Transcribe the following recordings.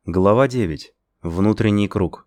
Глава 9. Внутренний круг.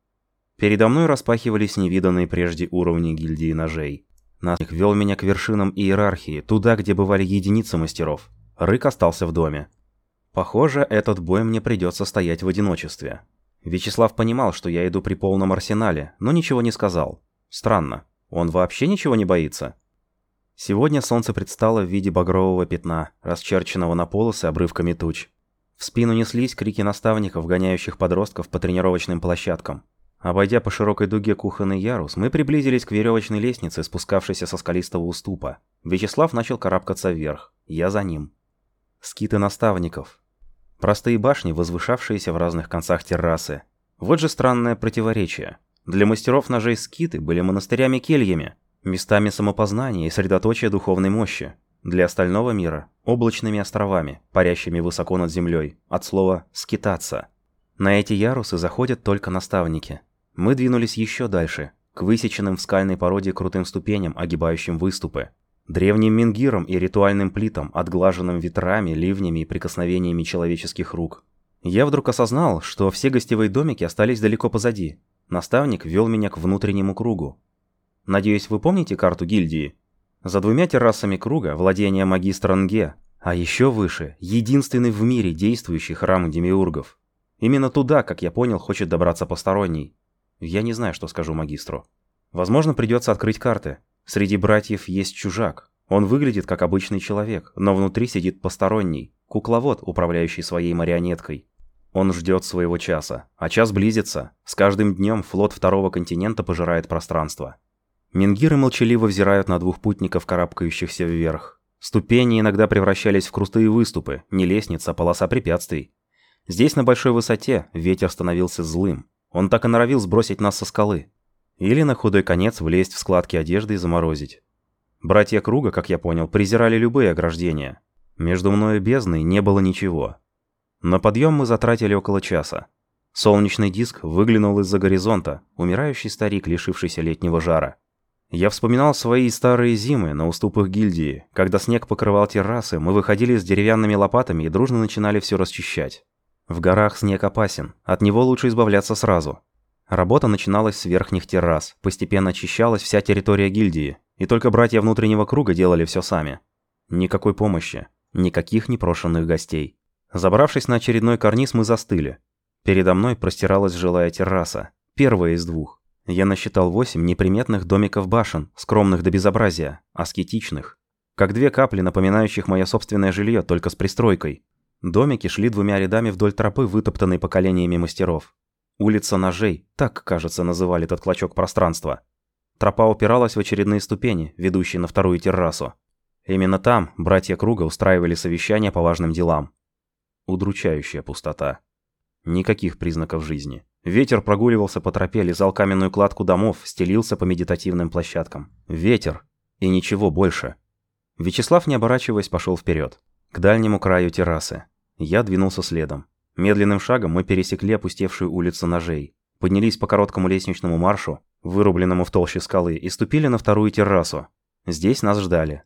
Передо мной распахивались невиданные прежде уровни гильдии ножей. Наставник вел меня к вершинам иерархии, туда, где бывали единицы мастеров. Рык остался в доме. Похоже, этот бой мне придется стоять в одиночестве. Вячеслав понимал, что я иду при полном арсенале, но ничего не сказал. Странно, он вообще ничего не боится? Сегодня солнце предстало в виде багрового пятна, расчерченного на полосы обрывками туч. В спину неслись крики наставников, гоняющих подростков по тренировочным площадкам. Обойдя по широкой дуге кухонный ярус, мы приблизились к веревочной лестнице, спускавшейся со скалистого уступа. Вячеслав начал карабкаться вверх, я за ним. Скиты наставников. Простые башни, возвышавшиеся в разных концах террасы. Вот же странное противоречие. Для мастеров ножей скиты были монастырями-кельями, местами самопознания и средоточия духовной мощи. Для остального мира – облачными островами, парящими высоко над землей, от слова «скитаться». На эти ярусы заходят только наставники. Мы двинулись еще дальше, к высеченным в скальной породе крутым ступеням, огибающим выступы. Древним менгирам и ритуальным плитам, отглаженным ветрами, ливнями и прикосновениями человеческих рук. Я вдруг осознал, что все гостевые домики остались далеко позади. Наставник вел меня к внутреннему кругу. Надеюсь, вы помните карту гильдии? За двумя террасами круга владение магистра Нге, а еще выше – единственный в мире действующий храм демиургов. Именно туда, как я понял, хочет добраться посторонний. Я не знаю, что скажу магистру. Возможно, придется открыть карты. Среди братьев есть чужак. Он выглядит как обычный человек, но внутри сидит посторонний, кукловод, управляющий своей марионеткой. Он ждет своего часа, а час близится. С каждым днем флот второго континента пожирает пространство. Менгиры молчаливо взирают на двух путников, карабкающихся вверх. Ступени иногда превращались в крутые выступы, не лестница, а полоса препятствий. Здесь, на большой высоте, ветер становился злым. Он так и норовил сбросить нас со скалы. Или на худой конец влезть в складки одежды и заморозить. Братья Круга, как я понял, презирали любые ограждения. Между мной и бездной не было ничего. На подъем мы затратили около часа. Солнечный диск выглянул из-за горизонта, умирающий старик, лишившийся летнего жара. Я вспоминал свои старые зимы на уступах гильдии. Когда снег покрывал террасы, мы выходили с деревянными лопатами и дружно начинали все расчищать. В горах снег опасен, от него лучше избавляться сразу. Работа начиналась с верхних террас, постепенно очищалась вся территория гильдии, и только братья внутреннего круга делали все сами. Никакой помощи, никаких непрошенных гостей. Забравшись на очередной карниз, мы застыли. Передо мной простиралась жилая терраса, первая из двух. Я насчитал 8 неприметных домиков-башен, скромных до безобразия, аскетичных. Как две капли, напоминающих мое собственное жилье, только с пристройкой. Домики шли двумя рядами вдоль тропы, вытоптанной поколениями мастеров. Улица ножей, так, кажется, называли этот клочок пространства. Тропа упиралась в очередные ступени, ведущие на вторую террасу. Именно там братья Круга устраивали совещания по важным делам. Удручающая пустота. Никаких признаков жизни. Ветер прогуливался по тропе, лизал каменную кладку домов, стелился по медитативным площадкам. Ветер. И ничего больше. Вячеслав, не оборачиваясь, пошел вперед, к дальнему краю террасы. Я двинулся следом. Медленным шагом мы пересекли опустевшую улицу ножей, поднялись по короткому лестничному маршу, вырубленному в толще скалы, и ступили на вторую террасу. Здесь нас ждали.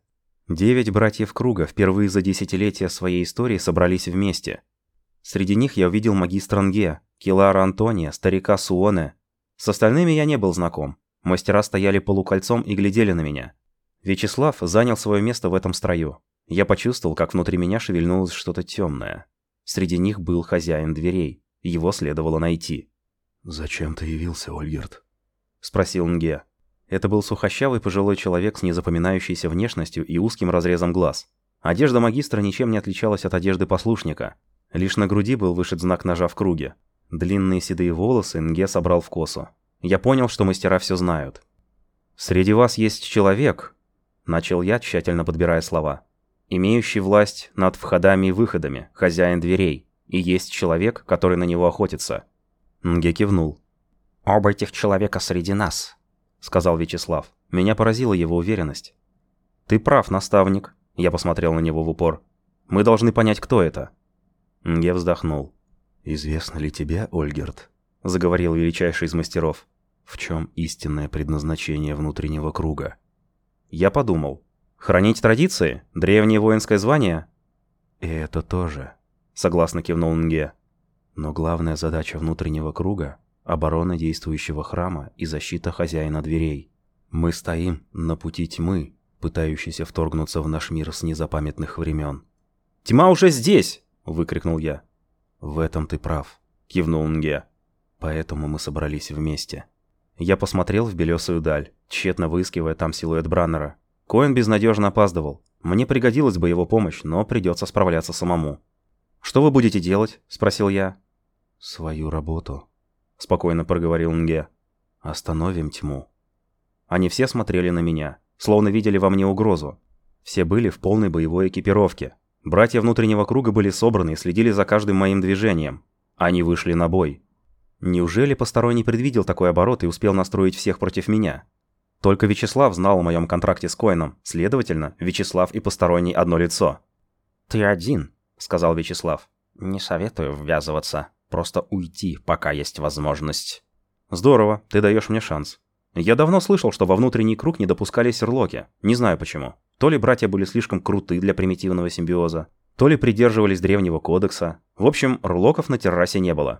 9 братьев Круга впервые за десятилетия своей истории собрались вместе. Среди них я увидел магистра Нге, Килара Антония, старика Суоне. С остальными я не был знаком. Мастера стояли полукольцом и глядели на меня. Вячеслав занял свое место в этом строю. Я почувствовал, как внутри меня шевельнулось что-то темное. Среди них был хозяин дверей. Его следовало найти. «Зачем ты явился, Ольгерт?» — спросил Нге. Это был сухощавый пожилой человек с незапоминающейся внешностью и узким разрезом глаз. Одежда магистра ничем не отличалась от одежды послушника. Лишь на груди был вышит знак ножа в круге. Длинные седые волосы Нге собрал в косу. Я понял, что мастера все знают. «Среди вас есть человек», — начал я, тщательно подбирая слова, «имеющий власть над входами и выходами, хозяин дверей, и есть человек, который на него охотится». Нге кивнул. «Оба этих человека среди нас», — сказал Вячеслав. Меня поразила его уверенность. «Ты прав, наставник», — я посмотрел на него в упор. «Мы должны понять, кто это». Нге вздохнул. «Известно ли тебе, Ольгерт?» — заговорил величайший из мастеров. «В чем истинное предназначение внутреннего круга?» Я подумал. Хранить традиции? Древнее воинское звание? «И это тоже», — согласно кивнул Нге. Но главная задача внутреннего круга – оборона действующего храма и защита хозяина дверей. Мы стоим на пути тьмы, пытающейся вторгнуться в наш мир с незапамятных времен. «Тьма уже здесь!» – выкрикнул я. «В этом ты прав», – кивнул Нге. «Поэтому мы собрались вместе». Я посмотрел в белесую даль, тщетно выискивая там силуэт Браннера. Коэн безнадежно опаздывал. Мне пригодилась бы его помощь, но придется справляться самому. «Что вы будете делать?» – спросил я. «Свою работу», – спокойно проговорил Нге. «Остановим тьму». Они все смотрели на меня, словно видели во мне угрозу. Все были в полной боевой экипировке. Братья внутреннего круга были собраны и следили за каждым моим движением. Они вышли на бой. Неужели посторонний предвидел такой оборот и успел настроить всех против меня? Только Вячеслав знал о моем контракте с Коэном, следовательно, Вячеслав и посторонний одно лицо. «Ты один», — сказал Вячеслав. «Не советую ввязываться. Просто уйти, пока есть возможность». «Здорово, ты даешь мне шанс». Я давно слышал, что во внутренний круг не допускались рлоки. Не знаю почему. То ли братья были слишком круты для примитивного симбиоза, то ли придерживались древнего кодекса. В общем, рлоков на террасе не было.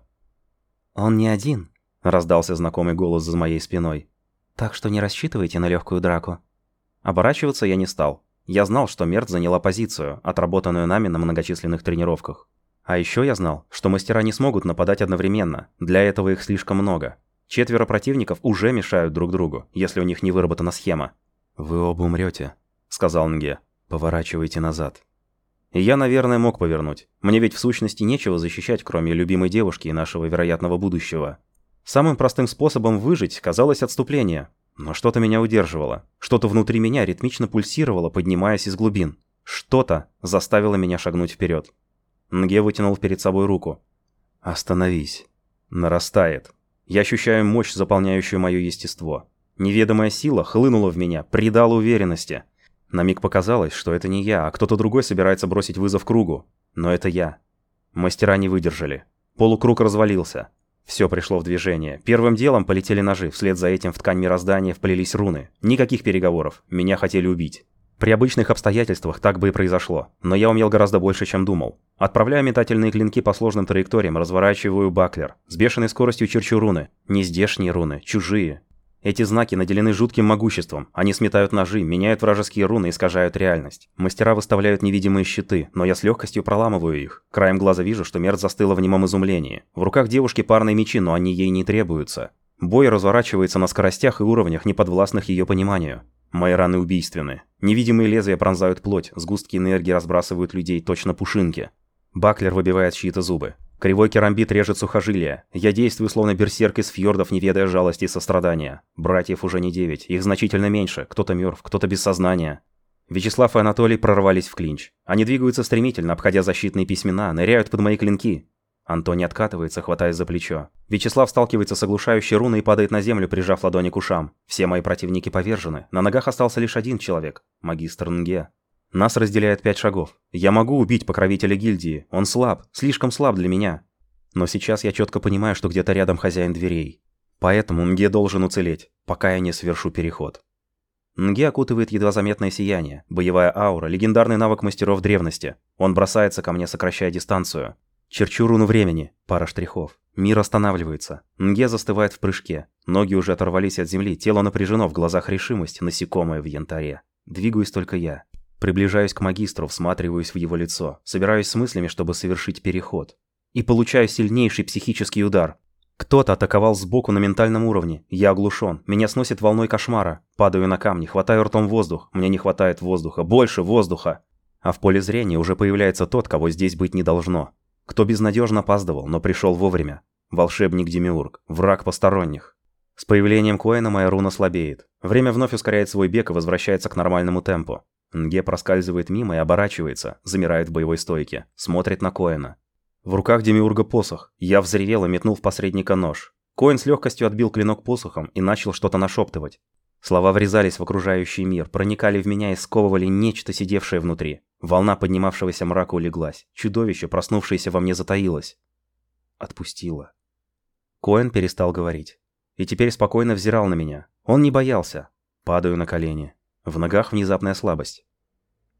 «Он не один», — раздался знакомый голос за моей спиной. «Так что не рассчитывайте на легкую драку». Оборачиваться я не стал. Я знал, что Мерт заняла позицию, отработанную нами на многочисленных тренировках. А еще я знал, что мастера не смогут нападать одновременно. Для этого их слишком много. 4 противников уже мешают друг другу, если у них не выработана схема. «Вы оба умрете», — сказал Нге. «Поворачивайте назад». И я, наверное, мог повернуть. Мне ведь в сущности нечего защищать, кроме любимой девушки и нашего вероятного будущего. Самым простым способом выжить казалось отступление. Но что-то меня удерживало. Что-то внутри меня ритмично пульсировало, поднимаясь из глубин. Что-то заставило меня шагнуть вперед. Нге вытянул перед собой руку. «Остановись». Нарастает. Я ощущаю мощь, заполняющую мое естество. Неведомая сила хлынула в меня, придала уверенности. На миг показалось, что это не я, а кто-то другой собирается бросить вызов кругу. Но это я. Мастера не выдержали. Полукруг развалился. Все пришло в движение. Первым делом полетели ножи, вслед за этим в ткань мироздания вплелись руны. Никаких переговоров. Меня хотели убить. При обычных обстоятельствах так бы и произошло, но я умел гораздо больше, чем думал. Отправляю метательные клинки по сложным траекториям, разворачиваю баклер. С бешеной скоростью черчу руны. Не здешние руны, чужие. Эти знаки наделены жутким могуществом. Они сметают ножи, меняют вражеские руны, искажают реальность. Мастера выставляют невидимые щиты, но я с легкостью проламываю их. Краем глаза вижу, что Мерт застыла в немом изумлении. В руках девушки парные мечи, но они ей не требуются. Бой разворачивается на скоростях и уровнях, неподвластных ее пониманию. Мои раны убийственны. Невидимые лезвия пронзают плоть, сгустки энергии разбрасывают людей точно пушинки. Баклер выбивает чьи-то зубы. Кривой керамбит режет сухожилия. Я действую словно берсерк из фьордов, не ведая жалости и сострадания. Братьев уже не 9, их значительно меньше. Кто-то мертв, кто-то без сознания. Вячеслав и Анатолий прорвались в клинч. Они двигаются стремительно, обходя защитные письмена, ныряют под мои клинки. Антоний откатывается, хватаясь за плечо. Вячеслав сталкивается с оглушающей руной и падает на землю, прижав ладони к ушам. Все мои противники повержены. На ногах остался лишь один человек. Магистр Нге. Нас разделяет 5 шагов. Я могу убить покровителя гильдии. Он слаб, слишком слаб для меня. Но сейчас я четко понимаю, что где-то рядом хозяин дверей. Поэтому Нге должен уцелеть, пока я не совершу переход. Нге окутывает едва заметное сияние. Боевая аура, легендарный навык мастеров древности. Он бросается ко мне, сокращая дистанцию. Черчу руну времени. Пара штрихов. Мир останавливается. Нге застывает в прыжке. Ноги уже оторвались от земли, тело напряжено, в глазах решимость, насекомое в янтаре. Двигаюсь только я. Приближаюсь к магистру, всматриваюсь в его лицо. Собираюсь с мыслями, чтобы совершить переход. И получаю сильнейший психический удар. Кто-то атаковал сбоку на ментальном уровне. Я оглушен. Меня сносит волной кошмара. Падаю на камни, хватаю ртом воздух. Мне не хватает воздуха. Больше воздуха. А в поле зрения уже появляется тот, кого здесь быть не должно. Кто безнадежно опаздывал, но пришел вовремя. Волшебник Демиург. Враг посторонних. С появлением Коэна моя руна слабеет. Время вновь ускоряет свой бег и возвращается к нормальному темпу. Нге проскальзывает мимо и оборачивается, замирает в боевой стойке, смотрит на Коэна. В руках Демиурга посох. Я взревел и метнул в посредника нож. Коэн с легкостью отбил клинок посохом и начал что-то нашептывать. Слова врезались в окружающий мир, проникали в меня и сковывали нечто, сидевшее внутри. Волна поднимавшегося мрака улеглась. Чудовище, проснувшееся во мне, затаилось. Отпустило. Коэн перестал говорить. И теперь спокойно взирал на меня. Он не боялся. Падаю на колени. В ногах внезапная слабость.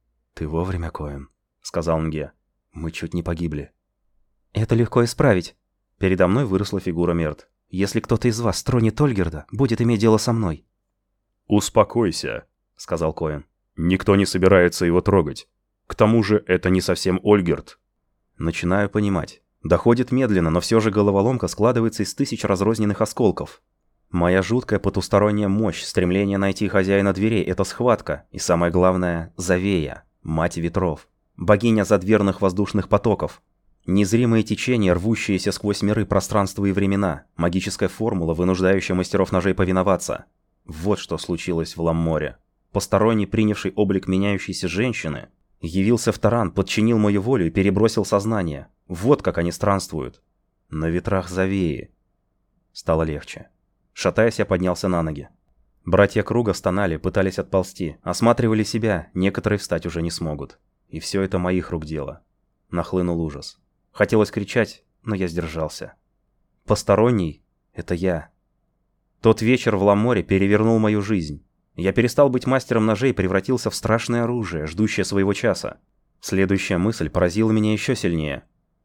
«Ты вовремя, Коэн», — сказал Нге. «Мы чуть не погибли». «Это легко исправить», Передо мной выросла фигура Мерт. «Если кто-то из вас тронет Ольгерда, будет иметь дело со мной». «Успокойся», — сказал Коэн. «Никто не собирается его трогать. К тому же это не совсем Ольгерд». Начинаю понимать. Доходит медленно, но все же головоломка складывается из тысяч разрозненных осколков. Моя жуткая потусторонняя мощь, стремление найти хозяина дверей — это схватка. И самое главное — Завея, мать ветров, богиня задверных воздушных потоков. Незримые течения, рвущиеся сквозь миры, пространства и времена. Магическая формула, вынуждающая мастеров ножей повиноваться. Вот что случилось в Ламморе. Посторонний, принявший облик меняющейся женщины, явился в Таран, подчинил мою волю и перебросил сознание. Вот как они странствуют. На ветрах Завеи. Стало легче. Шатаясь, я поднялся на ноги. Братья Круга стонали, пытались отползти, осматривали себя, некоторые встать уже не смогут. И все это моих рук дело. Нахлынул ужас. Хотелось кричать, но я сдержался. Посторонний — это я. Тот вечер в Ламморе перевернул мою жизнь. Я перестал быть мастером ножей и превратился в страшное оружие, ждущее своего часа. Следующая мысль поразила меня еще сильнее.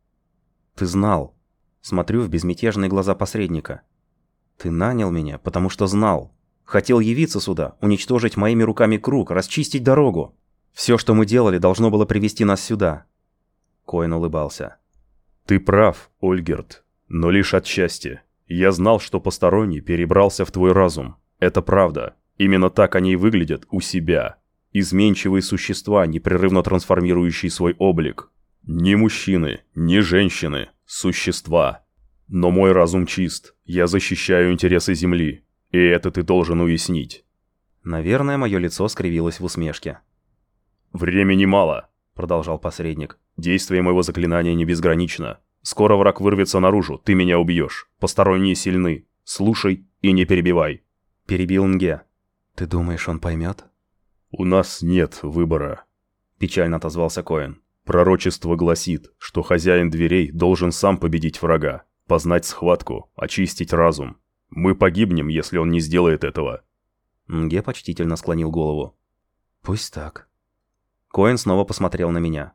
«Ты знал». Смотрю в безмятежные глаза посредника. «Ты нанял меня, потому что знал. Хотел явиться сюда, уничтожить моими руками круг, расчистить дорогу. Все, что мы делали, должно было привести нас сюда». Коэн улыбался. «Ты прав, Ольгерд, но лишь отчасти. Я знал, что посторонний перебрался в твой разум. Это правда. Именно так они и выглядят у себя. Изменчивые существа, непрерывно трансформирующие свой облик. Не мужчины, не женщины, существа. Но мой разум чист. Я защищаю интересы Земли. И это ты должен уяснить». Наверное, мое лицо скривилось в усмешке. «Времени мало», — продолжал посредник. «Действие моего заклинания не безгранично. Скоро враг вырвется наружу, ты меня убьешь. Посторонние сильны. Слушай и не перебивай». Перебил Нге. «Ты думаешь, он поймет?» «У нас нет выбора», — печально отозвался Коэн. «Пророчество гласит, что хозяин дверей должен сам победить врага, познать схватку, очистить разум. Мы погибнем, если он не сделает этого». Нге почтительно склонил голову. «Пусть так». Коэн снова посмотрел на меня.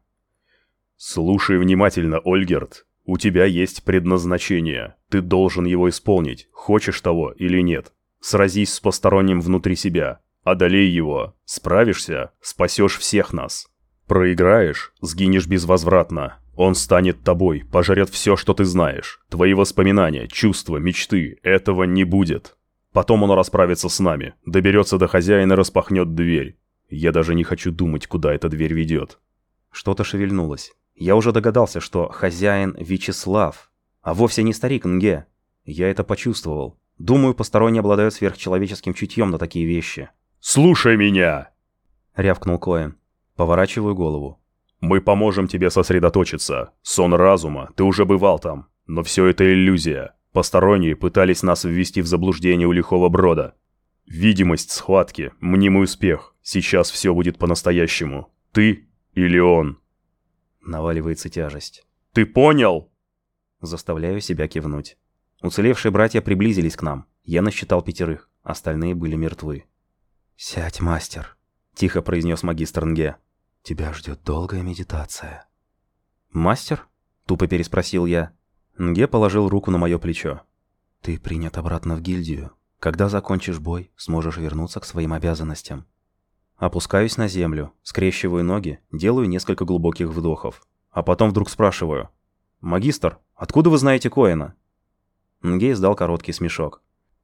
«Слушай внимательно, Ольгерд. У тебя есть предназначение. Ты должен его исполнить, хочешь того или нет. Сразись с посторонним внутри себя. Одолей его. Справишься — спасешь всех нас. Проиграешь — сгинешь безвозвратно. Он станет тобой, пожрет все, что ты знаешь. Твои воспоминания, чувства, мечты. Этого не будет. Потом он расправится с нами, доберется до хозяина и распахнет дверь. Я даже не хочу думать, куда эта дверь ведет». Что-то шевельнулось. Я уже догадался, что хозяин Вячеслав, а вовсе не старик Нге. Я это почувствовал. Думаю, посторонние обладают сверхчеловеческим чутьем на такие вещи. «Слушай меня!» — рявкнул Коэн. Поворачиваю голову. «Мы поможем тебе сосредоточиться. Сон разума, ты уже бывал там. Но все это иллюзия. Посторонние пытались нас ввести в заблуждение у лихого брода. Видимость схватки, мнимый успех. Сейчас все будет по-настоящему. Ты или он?» Наваливается тяжесть. «Ты понял?» Заставляю себя кивнуть. Уцелевшие братья приблизились к нам. Я насчитал 5, остальные были мертвы. «Сядь, мастер», — тихо произнес магистр Нге. «Тебя ждет долгая медитация». «Мастер?» — тупо переспросил я. Нге положил руку на мое плечо. «Ты принят обратно в гильдию. Когда закончишь бой, сможешь вернуться к своим обязанностям». Опускаюсь на землю, скрещиваю ноги, делаю несколько глубоких вдохов. А потом вдруг спрашиваю. «Магистр, откуда вы знаете Коэна?» Нге издал короткий смешок.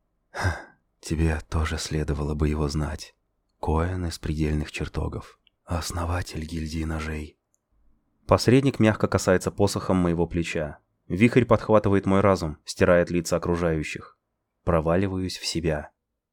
«Тебе тоже следовало бы его знать. Коэн из предельных чертогов. Основатель гильдии ножей». Посредник мягко касается посохом моего плеча. Вихрь подхватывает мой разум, стирает лица окружающих. Проваливаюсь в себя.